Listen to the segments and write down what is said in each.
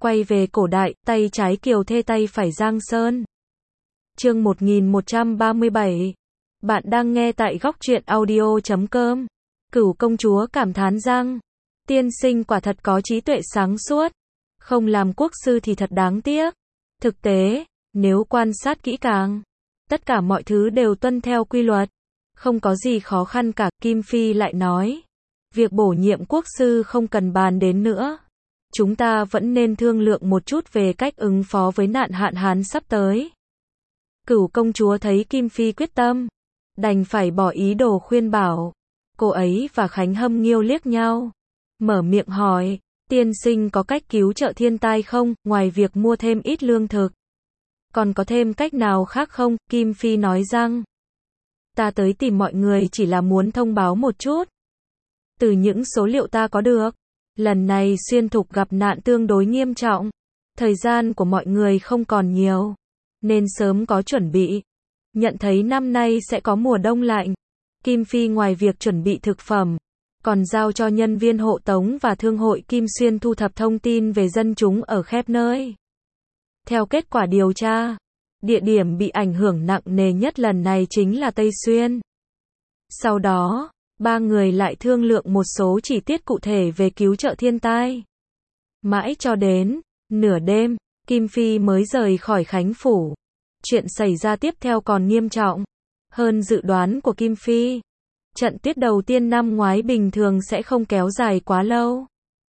Quay về cổ đại, tay trái Kiều Thê tay phải Giang Sơn. Chương 1137. Bạn đang nghe tại góc truyện audio.com. Cửu công chúa cảm thán rằng, tiên sinh quả thật có trí tuệ sáng suốt, không làm quốc sư thì thật đáng tiếc. Thực tế, nếu quan sát kỹ càng, tất cả mọi thứ đều tuân theo quy luật, không có gì khó khăn cả. Kim Phi lại nói, việc bổ nhiệm quốc sư không cần bàn đến nữa. Chúng ta vẫn nên thương lượng một chút về cách ứng phó với nạn hạn hán sắp tới. Cửu công chúa thấy Kim Phi quyết tâm, đành phải bỏ ý đồ khuyên bảo. Cô ấy và Khánh Hâm Nghiêu liếc nhau, mở miệng hỏi, tiên sinh có cách cứu trợ thiên tai không, ngoài việc mua thêm ít lương thực? Còn có thêm cách nào khác không? Kim Phi nói rằng, ta tới tìm mọi người chỉ là muốn thông báo một chút. Từ những số liệu ta có được, lần này xuyên thục gặp nạn tương đối nghiêm trọng. Thời gian của mọi người không còn nhiều, nên sớm có chuẩn bị. Nhận thấy năm nay sẽ có mùa đông lạnh, Kim Phi ngoài việc chuẩn bị thực phẩm, còn giao cho nhân viên hộ tống và thương hội Kim Xuyên thu thập thông tin về dân chúng ở khắp nơi. Theo kết quả điều tra, địa điểm bị ảnh hưởng nặng nề nhất lần này chính là Tây Xuyên. Sau đó, ba người lại thương lượng một số chi tiết cụ thể về cứu trợ thiên tai. Mãi cho đến nửa đêm, Kim Phi mới rời khỏi Khánh Phủ. Chuyện xảy ra tiếp theo còn nghiêm trọng hơn dự đoán của Kim Phi. Trận tuyết đầu tiên năm ngoái bình thường sẽ không kéo dài quá lâu,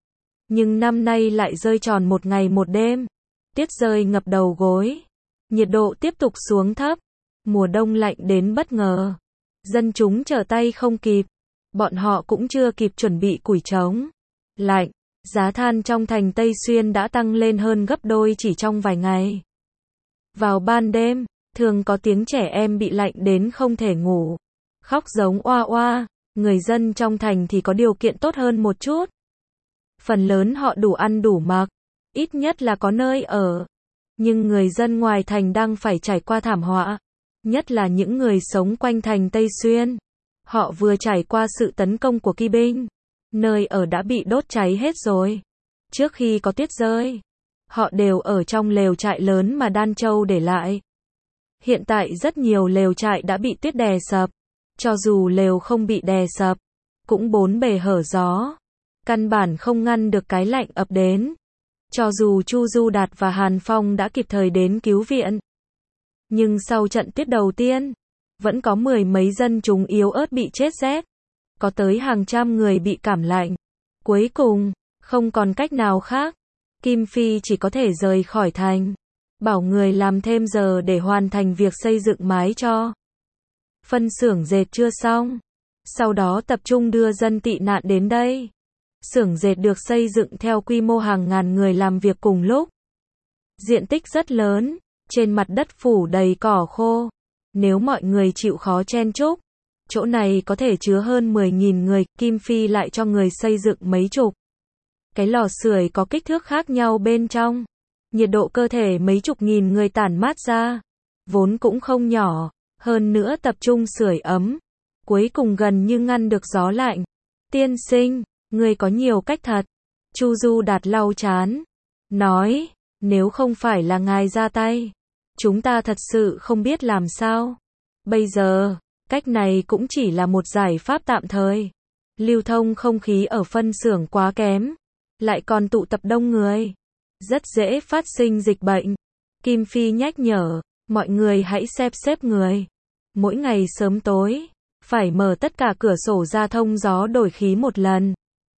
nhưng năm nay lại rơi tròn một ngày một đêm. Tuyết rơi ngập đầu gối, nhiệt độ tiếp tục xuống thấp, mùa đông lạnh đến bất ngờ. Dân chúng trở tay không kịp, bọn họ cũng chưa kịp chuẩn bị củi chống lạnh. Giá than trong thành Tây Xuyên đã tăng lên hơn gấp đôi chỉ trong vài ngày. Vào ban đêm, thường có tiếng trẻ em bị lạnh đến không thể ngủ, khóc giống oa oa. Người dân trong thành thì có điều kiện tốt hơn một chút. Phần lớn họ đủ ăn đủ mặc, ít nhất là có nơi ở. Nhưng người dân ngoài thành đang phải trải qua thảm họa, nhất là những người sống quanh thành Tây Xuyên. Họ vừa trải qua sự tấn công của kỵ binh, nơi ở đã bị đốt cháy hết rồi. Trước khi có tuyết rơi, họ đều ở trong lều trại lớn mà Đan Châu để lại. Hiện tại rất nhiều lều trại đã bị tuyết đè sập. Cho dù lều không bị đè sập, cũng bốn bề hở gió, căn bản không ngăn được cái lạnh ập đến. Cho dù Chu Du Đạt và Hàn Phong đã kịp thời đến cứu viện, nhưng sau trận tuyết đầu tiên, vẫn có mười mấy dân chúng yếu ớt bị chết rét. Có tới hàng trăm người bị cảm lạnh. Cuối cùng, không còn cách nào khác, Kim Phi chỉ có thể rời khỏi thành, bảo người làm thêm giờ để hoàn thành việc xây dựng mái cho phân xưởng dệt chưa xong. Sau đó tập trung đưa dân tị nạn đến đây. Xưởng dệt được xây dựng theo quy mô hàng ngàn người làm việc cùng lúc. Diện tích rất lớn, trên mặt đất phủ đầy cỏ khô. Nếu mọi người chịu khó chen chúc, chỗ này có thể chứa hơn 10.000 người. Kim Phi lại cho người xây dựng mấy chục cái lò sưởi có kích thước khác nhau bên trong. Nhiệt độ cơ thể mấy chục nghìn người tản mát ra, vốn cũng không nhỏ. Hơn nữa tập trung sưởi ấm, cuối cùng gần như ngăn được gió lạnh. Tiên sinh, người có nhiều cách thật. Chu Du Đạt lau chán, nói, nếu không phải là ngài ra tay, chúng ta thật sự không biết làm sao. Bây giờ, cách này cũng chỉ là một giải pháp tạm thời. Lưu thông không khí ở phân xưởng quá kém, lại còn tụ tập đông người, rất dễ phát sinh dịch bệnh. Kim Phi nhắc nhở, mọi người hãy xếp người. Mỗi ngày sớm tối, phải mở tất cả cửa sổ ra thông gió đổi khí một lần.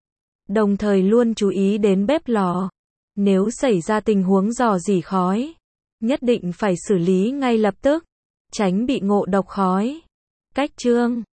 Đồng thời luôn chú ý đến bếp lò. Nếu xảy ra tình huống rò rỉ khói, nhất định phải xử lý ngay lập tức, tránh bị ngộ độc khói. Cách chương